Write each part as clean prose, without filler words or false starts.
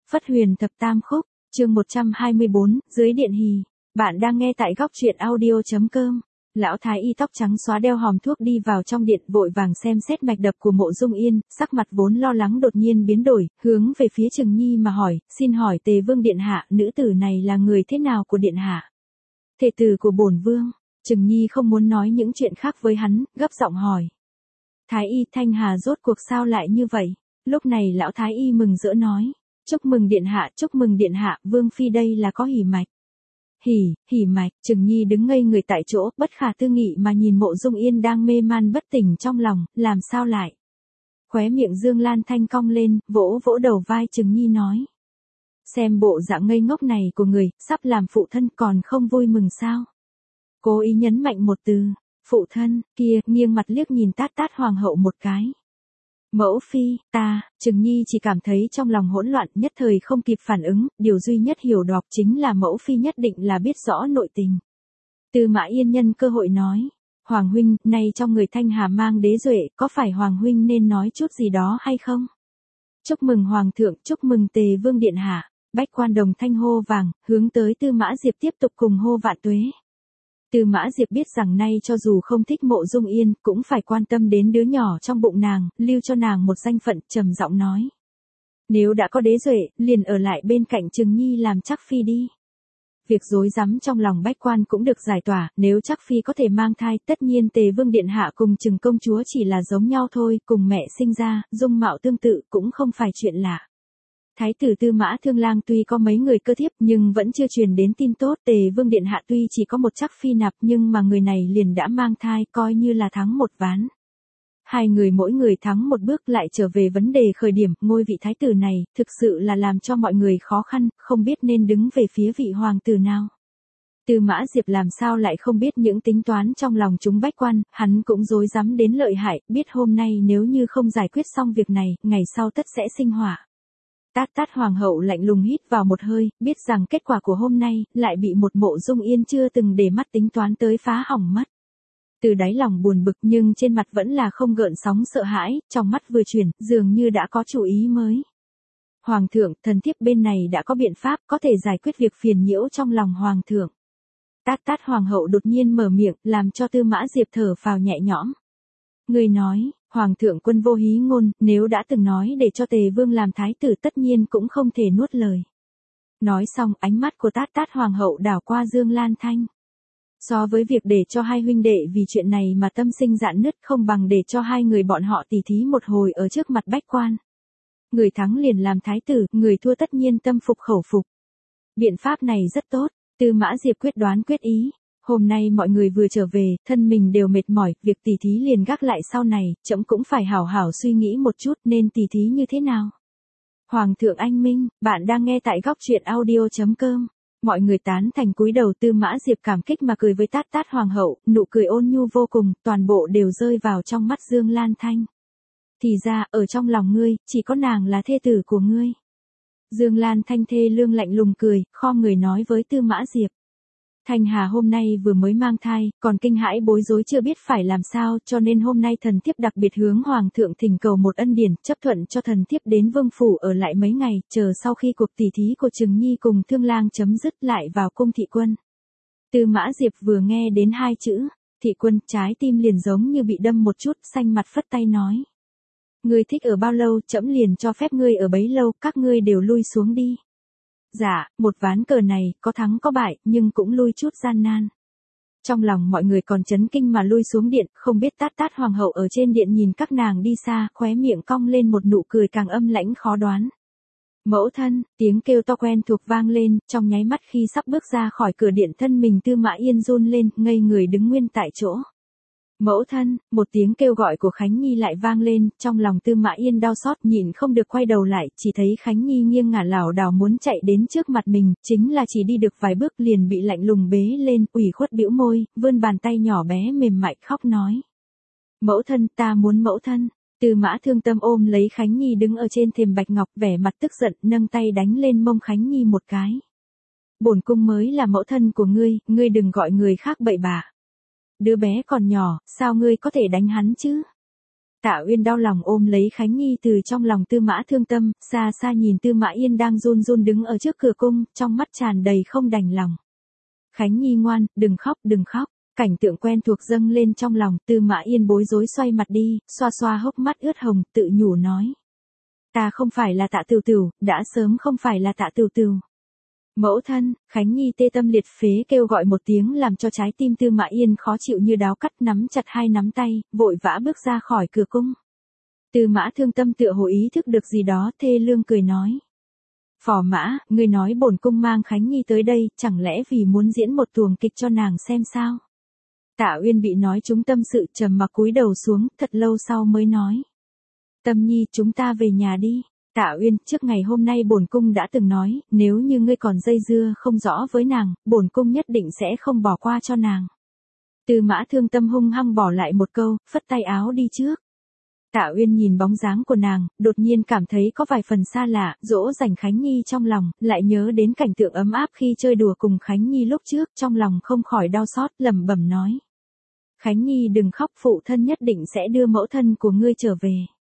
Phất Huyền Thập Tam Khúc, chương 124, dưới điện hì. Bạn đang nghe tại góc truyện audio.com. Lão thái y tóc trắng xóa đeo hòm thuốc đi vào trong điện, vội vàng xem xét mạch đập của Mộ Dung Yên, sắc mặt vốn lo lắng đột nhiên biến đổi, hướng về phía Trừng Nhi mà hỏi, xin hỏi Tề Vương điện hạ, nữ tử này là người thế nào của điện hạ? Thê tử của bổn vương. Trừng Nhi không muốn nói những chuyện khác với hắn, gấp giọng hỏi. Thái y Thanh Hà rốt cuộc sao lại như vậy? Lúc này lão thái y mừng rỡ nói, chúc mừng điện hạ, vương phi đây là có hỉ mạch. Hỉ mạch. Trừng Nhi đứng ngây người tại chỗ, bất khả tư nghị mà nhìn Mộ Dung Yên đang mê man bất tỉnh trong lòng, làm sao lại? Khóe miệng Dương Lan Thanh cong lên, vỗ vỗ đầu vai Trừng Nhi nói. Xem bộ dạng ngây ngốc này của người, sắp làm phụ thân còn không vui mừng sao? Cố ý nhấn mạnh một từ, phụ thân, kia, nghiêng mặt liếc nhìn Tát Tát hoàng hậu một cái. Mẫu phi, Trừng Nhi chỉ cảm thấy trong lòng hỗn loạn, nhất thời không kịp phản ứng, điều duy nhất hiểu đọc chính là mẫu phi nhất định là biết rõ nội tình. Tư Mã Yên nhân cơ hội nói, Hoàng huynh, nay trong người Thanh Hà mang đế duệ, có phải Hoàng huynh nên nói chút gì đó hay không? Chúc mừng Hoàng thượng, chúc mừng Tề Vương điện hạ. Bách quan đồng thanh hô vàng, hướng tới Tư Mã Diệp tiếp tục cùng hô vạn tuế. Tư Mã Diệp biết rằng nay cho dù không thích Mộ Dung Yên, cũng phải quan tâm đến đứa nhỏ trong bụng nàng, lưu cho nàng một danh phận, trầm giọng nói. Nếu đã có đế duệ, liền ở lại bên cạnh Trừng Nhi làm chắc phi đi. Việc rối rắm trong lòng bách quan cũng được giải tỏa, nếu chắc phi có thể mang thai, tất nhiên Tề Vương điện hạ cùng Trừng công chúa chỉ là giống nhau thôi, cùng mẹ sinh ra, dung mạo tương tự cũng không phải chuyện lạ. Thái tử Tư Mã Thương Lang tuy có mấy người cơ thiếp nhưng vẫn chưa truyền đến tin tốt, Tề Vương điện hạ tuy chỉ có một chắc phi nạp nhưng mà người này liền đã mang thai, coi như là thắng một ván. Hai người mỗi người thắng một bước, lại trở về vấn đề khởi điểm, ngôi vị thái tử này, thực sự là làm cho mọi người khó khăn, không biết nên đứng về phía vị hoàng tử nào. Tư Mã Diệp làm sao lại không biết những tính toán trong lòng chúng bách quan, hắn cũng rối rắm đến lợi hại, biết hôm nay nếu như không giải quyết xong việc này, ngày sau tất sẽ sinh hỏa. Tát Tát hoàng hậu lạnh lùng hít vào một hơi, biết rằng kết quả của hôm nay, lại bị một Mộ Dung Yên chưa từng để mắt tính toán tới phá hỏng mất. Từ đáy lòng buồn bực nhưng trên mặt vẫn là không gợn sóng sợ hãi, trong mắt vừa chuyển, dường như đã có chủ ý mới. Hoàng thượng, thần thiếp bên này đã có biện pháp có thể giải quyết việc phiền nhiễu trong lòng hoàng thượng. Tát Tát hoàng hậu đột nhiên mở miệng, làm cho Tư Mã Diệp thở phào nhẹ nhõm. Người nói, Hoàng thượng quân vô hí ngôn, nếu đã từng nói để cho Tề Vương làm thái tử tất nhiên cũng không thể nuốt lời. Nói xong, ánh mắt của Tát Tát hoàng hậu đảo qua Dương Lan Thanh. So với việc để cho hai huynh đệ vì chuyện này mà tâm sinh rạn nứt, không bằng để cho hai người bọn họ tỉ thí một hồi ở trước mặt bách quan. Người thắng liền làm thái tử, người thua tất nhiên tâm phục khẩu phục. Biện pháp này rất tốt, Tư Mã Diệp quyết đoán quyết ý. Hôm nay mọi người vừa trở về, thân mình đều mệt mỏi, việc tỉ thí liền gác lại sau này, trẫm cũng phải hảo hảo suy nghĩ một chút nên tỉ thí như thế nào. Hoàng thượng anh minh, bạn đang nghe tại góc truyện audio.com. Mọi người tán thành cúi đầu, Tư Mã Diệp cảm kích mà cười với Tát Tát hoàng hậu, nụ cười ôn nhu vô cùng, toàn bộ đều rơi vào trong mắt Dương Lan Thanh. Thì ra, ở trong lòng ngươi, chỉ có nàng là thê tử của ngươi. Dương Lan Thanh thê lương lạnh lùng cười, khom người nói với Tư Mã Diệp. Thanh Hà hôm nay vừa mới mang thai, còn kinh hãi bối rối chưa biết phải làm sao, cho nên hôm nay thần thiếp đặc biệt hướng Hoàng thượng thỉnh cầu một ân điển, chấp thuận cho thần thiếp đến vương phủ ở lại mấy ngày, chờ sau khi cuộc tỉ thí của Trừng Nhi cùng Thương Lang chấm dứt lại vào cung thị quân. Tư Mã Diệp vừa nghe đến hai chữ, thị quân, trái tim liền giống như bị đâm một chút, xanh mặt phất tay nói. Ngươi thích ở bao lâu, trẫm liền cho phép ngươi ở bấy lâu, các ngươi đều lui xuống đi. Dạ, một ván cờ này, có thắng có bại, nhưng cũng lui chút gian nan. Trong lòng mọi người còn chấn kinh mà lui xuống điện, không biết Tát Tát hoàng hậu ở trên điện nhìn các nàng đi xa, khóe miệng cong lên một nụ cười càng âm lãnh khó đoán. Mẫu thân, tiếng kêu to quen thuộc vang lên, trong nháy mắt khi sắp bước ra khỏi cửa điện thân mình Tư Mã Yên run lên, ngây người đứng nguyên tại chỗ. Mẫu thân, một tiếng kêu gọi của Khánh Nhi lại vang lên, trong lòng Tư Mã Yên đau xót nhịn không được quay đầu lại, chỉ thấy Khánh Nhi nghiêng ngả lảo đảo muốn chạy đến trước mặt mình, chính là chỉ đi được vài bước liền bị lạnh lùng bế lên, ủy khuất bĩu môi, vươn bàn tay nhỏ bé mềm mại khóc nói. Mẫu thân, ta muốn mẫu thân. Tư Mã Thương Tâm ôm lấy Khánh Nhi đứng ở trên thềm bạch ngọc, vẻ mặt tức giận, nâng tay đánh lên mông Khánh Nhi một cái. Bổn cung mới là mẫu thân của ngươi đừng gọi người khác bậy bạ. Đứa bé còn nhỏ, sao ngươi có thể đánh hắn chứ? Tạ Uyên đau lòng ôm lấy Khánh Nhi từ trong lòng Tư Mã Thương Tâm, xa xa nhìn Tư Mã Yên đang run run đứng ở trước cửa cung, trong mắt tràn đầy không đành lòng. Khánh Nhi ngoan, đừng khóc, đừng khóc. Cảnh tượng quen thuộc dâng lên trong lòng, Tư Mã Yên bối rối xoay mặt đi, xoa xoa hốc mắt ướt hồng, tự nhủ nói. Ta không phải là Tạ Tửu Tửu, đã sớm không phải là Tạ Tửu Tửu. Mẫu thân, Khánh Nhi tê tâm liệt phế kêu gọi một tiếng làm cho trái tim Tư Mã Yên khó chịu như đáo cắt, nắm chặt hai nắm tay, vội vã bước ra khỏi cửa cung. Tư Mã Thương Tâm tựa hồ ý thức được gì đó, thê lương cười nói. Phò mã, ngươi nói bổn cung mang Khánh Nhi tới đây, chẳng lẽ vì muốn diễn một tuồng kịch cho nàng xem sao? Tạ Uyên bị nói trúng tâm sự, trầm mặc cúi đầu xuống, thật lâu sau mới nói. Tâm Nhi, chúng ta về nhà đi. Tạ Uyên, trước ngày hôm nay bổn cung đã từng nói, nếu như ngươi còn dây dưa không rõ với nàng, bổn cung nhất định sẽ không bỏ qua cho nàng. Tư Mã Thương Tâm hung hăng bỏ lại một câu, phất tay áo đi trước. Tạ Uyên nhìn bóng dáng của nàng, đột nhiên cảm thấy có vài phần xa lạ, dỗ dành Khánh Nhi trong lòng, lại nhớ đến cảnh tượng ấm áp khi chơi đùa cùng Khánh Nhi lúc trước, trong lòng không khỏi đau xót, lẩm bẩm nói. Khánh Nhi đừng khóc, phụ thân nhất định sẽ đưa mẫu thân của ngươi trở về.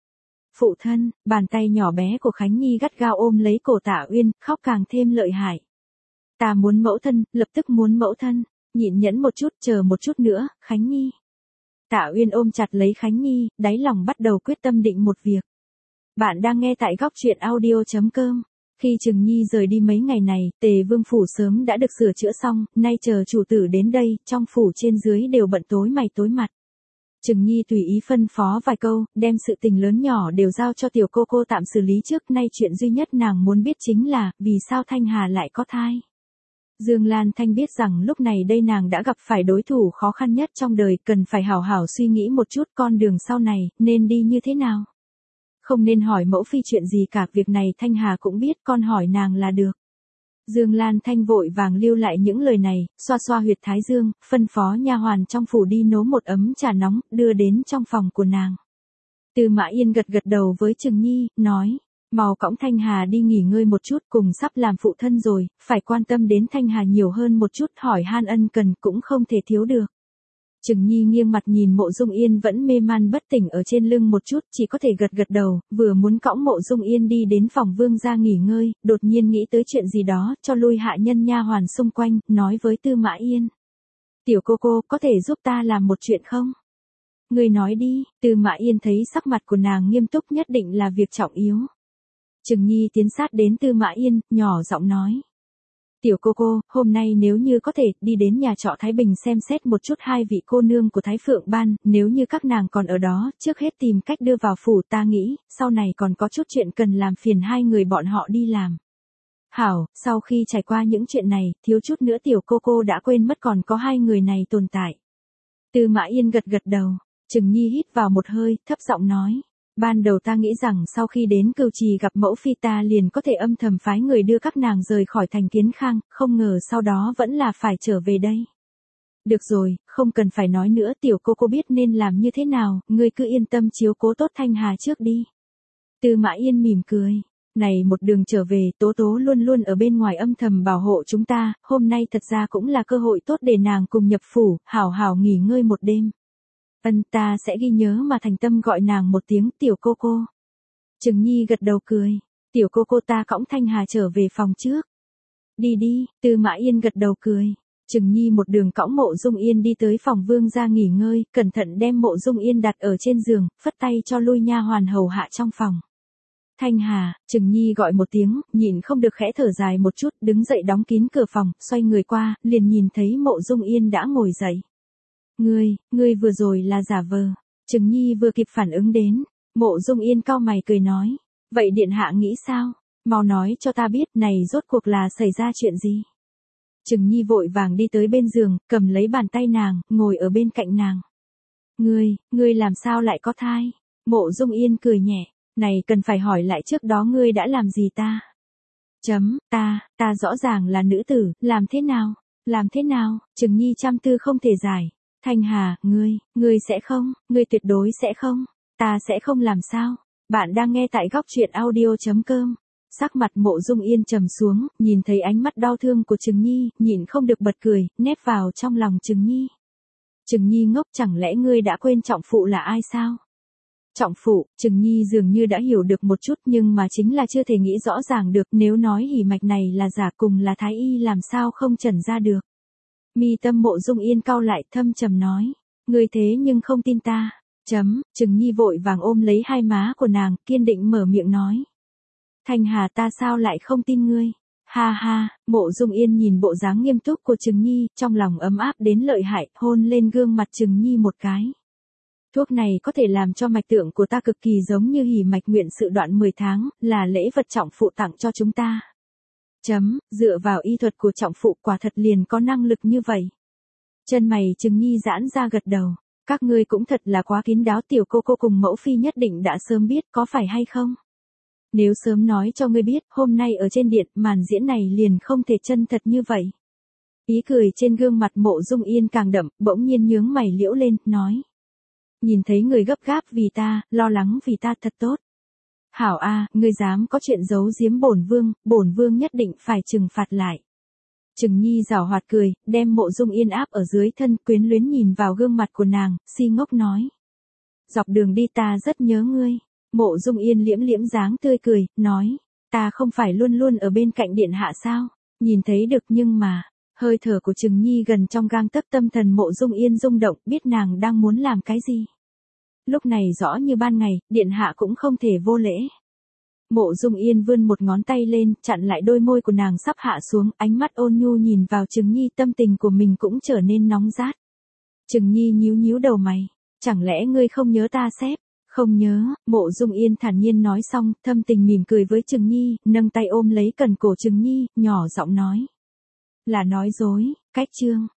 Phụ thân, bàn tay nhỏ bé của Khánh Nhi gắt gao ôm lấy cổ Tạ Uyên, khóc càng thêm lợi hại. Ta muốn mẫu thân, lập tức muốn mẫu thân, nhịn nhẫn một chút, chờ một chút nữa, Khánh Nhi. Tạ Uyên ôm chặt lấy Khánh Nhi, đáy lòng bắt đầu quyết tâm định một việc. Bạn đang nghe tại góc truyện audio.com. Khi Trừng Nhi rời đi mấy ngày này, Tề Vương phủ sớm đã được sửa chữa xong, nay chờ chủ tử đến đây, trong phủ trên dưới đều bận tối mày tối mặt. Trừng Nhi tùy ý phân phó vài câu, đem sự tình lớn nhỏ đều giao cho tiểu cô cô tạm xử lý trước, nay chuyện duy nhất nàng muốn biết chính là, vì sao Thanh Hà lại có thai. Dương Lan Thanh biết rằng lúc này đây nàng đã gặp phải đối thủ khó khăn nhất trong đời, cần phải hảo hảo suy nghĩ một chút con đường sau này, nên đi như thế nào. Không nên hỏi mẫu phi chuyện gì cả, việc này Thanh Hà cũng biết, con hỏi nàng là được. Dương Lan Thanh vội vàng lưu lại những lời này, xoa xoa huyệt thái dương, phân phó nha hoàn trong phủ đi nấu một ấm trà nóng, đưa đến trong phòng của nàng. Tư Mã Yên gật gật đầu với Trừng Nhi, nói, mau cõng Thanh Hà đi nghỉ ngơi một chút, cùng sắp làm phụ thân rồi, phải quan tâm đến Thanh Hà nhiều hơn một chút, hỏi han ân cần cũng không thể thiếu được. Trừng Nhi nghiêng mặt nhìn Mộ Dung Yên vẫn mê man bất tỉnh ở trên lưng một chút, chỉ có thể gật gật đầu, vừa muốn cõng Mộ Dung Yên đi đến phòng vương gia nghỉ ngơi, đột nhiên nghĩ tới chuyện gì đó, cho lui hạ nhân nha hoàn xung quanh, nói với Tư Mã Yên. Tiểu cô cô, có thể giúp ta làm một chuyện không? Người nói đi. Tư Mã Yên thấy sắc mặt của nàng nghiêm túc, nhất định là việc trọng yếu. Trừng Nhi tiến sát đến Tư Mã Yên, nhỏ giọng nói. Tiểu cô cô, hôm nay nếu như có thể, đi đến nhà trọ Thái Bình xem xét một chút hai vị cô nương của Thái Phượng Ban, nếu như các nàng còn ở đó, trước hết tìm cách đưa vào phủ, ta nghĩ, sau này còn có chút chuyện cần làm phiền hai người bọn họ đi làm. Hảo, sau khi trải qua những chuyện này, thiếu chút nữa tiểu cô cô đã quên mất còn có hai người này tồn tại. Tư Mã Yên gật gật đầu, Trừng Nhi hít vào một hơi, thấp giọng nói. Ban đầu ta nghĩ rằng sau khi đến Cửu Trì gặp mẫu phi ta liền có thể âm thầm phái người đưa các nàng rời khỏi thành Kiến Khang, không ngờ sau đó vẫn là phải trở về đây. Được rồi, không cần phải nói nữa, tiểu cô cô biết nên làm như thế nào, ngươi cứ yên tâm chiếu cố tốt Thanh Hà trước đi. Tư Mã Yên mỉm cười. Này một đường trở về, Tố Tố luôn luôn ở bên ngoài âm thầm bảo hộ chúng ta, hôm nay thật ra cũng là cơ hội tốt để nàng cùng nhập phủ, hảo hảo nghỉ ngơi một đêm. Ta sẽ ghi nhớ mà thành tâm gọi nàng một tiếng tiểu cô cô. Trừng Nhi gật đầu cười. Tiểu cô cô, ta cõng Thanh Hà trở về phòng trước. Đi đi. Tư Mã Yên gật đầu cười. Trừng Nhi một đường cõng Mộ Dung Yên đi tới phòng vương gia nghỉ ngơi, cẩn thận đem Mộ Dung Yên đặt ở trên giường, phất tay cho lui nha hoàn hầu hạ trong phòng. Thanh Hà, Trừng Nhi gọi một tiếng, nhịn không được khẽ thở dài một chút, đứng dậy đóng kín cửa phòng, xoay người qua, liền nhìn thấy Mộ Dung Yên đã ngồi dậy. Ngươi vừa rồi là giả vờ. Trừng Nhi vừa kịp phản ứng đến. Mộ Dung Yên cau mày cười nói. Vậy điện hạ nghĩ sao? Mau nói cho ta biết, này rốt cuộc là xảy ra chuyện gì? Trừng Nhi vội vàng đi tới bên giường, cầm lấy bàn tay nàng, ngồi ở bên cạnh nàng. Ngươi làm sao lại có thai? Mộ Dung Yên cười nhẹ. Này cần phải hỏi lại trước đó ngươi đã làm gì ta? Ta rõ ràng là nữ tử, làm thế nào? Trừng Nhi trăm tư không thể giải. Thanh Hà, ngươi sẽ không, ngươi tuyệt đối sẽ không, ta sẽ không làm sao. Bạn đang nghe tại góc truyện audio.com. Sắc mặt Mộ Dung Yên trầm xuống, nhìn thấy ánh mắt đau thương của Trừng Nhi, nhịn không được bật cười, nép vào trong lòng Trừng Nhi. Trừng Nhi ngốc, chẳng lẽ ngươi đã quên trọng phụ là ai sao? Trọng phụ, Trừng Nhi dường như đã hiểu được một chút nhưng mà chính là chưa thể nghĩ rõ ràng được, nếu nói hỉ mạch này là giả cùng là thái y làm sao không chẩn ra được. Mi tâm Mộ Dung Yên cau lại, thâm trầm nói, ngươi thế nhưng không tin ta. Trừng Nhi vội vàng ôm lấy hai má của nàng, kiên định mở miệng nói. Thanh Hà, ta sao lại không tin ngươi? Ha ha, Mộ Dung Yên nhìn bộ dáng nghiêm túc của Trừng Nhi, trong lòng ấm áp đến lợi hại, hôn lên gương mặt Trừng Nhi một cái. Thuốc này có thể làm cho mạch tượng của ta cực kỳ giống như hỉ mạch nguyện sự đoạn 10 tháng, là lễ vật trọng phụ tặng cho chúng ta. Dựa vào y thuật của trọng phụ quả thật liền có năng lực như vậy. Chân mày Trừng Nhi giãn ra gật đầu. Các ngươi cũng thật là quá kín đáo, tiểu cô cùng mẫu phi nhất định đã sớm biết, có phải hay không? Nếu sớm nói cho ngươi biết, hôm nay ở trên điện, màn diễn này liền không thể chân thật như vậy. Ý cười trên gương mặt Mộ Dung Yên càng đậm, bỗng nhiên nhướng mày liễu lên, nói. Nhìn thấy người gấp gáp vì ta, lo lắng vì ta thật tốt. Hảo a, ngươi dám có chuyện giấu giếm bổn vương nhất định phải trừng phạt lại. Trừng Nhi giảo hoạt cười, đem Mộ Dung Yên áp ở dưới thân, quyến luyến nhìn vào gương mặt của nàng, si ngốc nói. Dọc đường đi ta rất nhớ ngươi. Mộ Dung Yên liễm liễm dáng tươi cười, nói. Ta không phải luôn luôn ở bên cạnh điện hạ sao? Nhìn thấy được nhưng mà, hơi thở của Trừng Nhi gần trong gang tấc, tâm thần Mộ Dung Yên rung động, biết nàng đang muốn làm cái gì. Lúc này rõ như ban ngày, điện hạ cũng không thể vô lễ. Mộ Dung Yên vươn một ngón tay lên, chặn lại đôi môi của nàng sắp hạ xuống, ánh mắt ôn nhu nhìn vào Trừng Nhi, tâm tình của mình cũng trở nên nóng rát. Trừng Nhi nhíu nhíu đầu mày, chẳng lẽ ngươi không nhớ ta xếp? Không nhớ, Mộ Dung Yên thản nhiên nói xong, thâm tình mỉm cười với Trừng Nhi, nâng tay ôm lấy cần cổ Trừng Nhi, nhỏ giọng nói. Là nói dối, cách chương.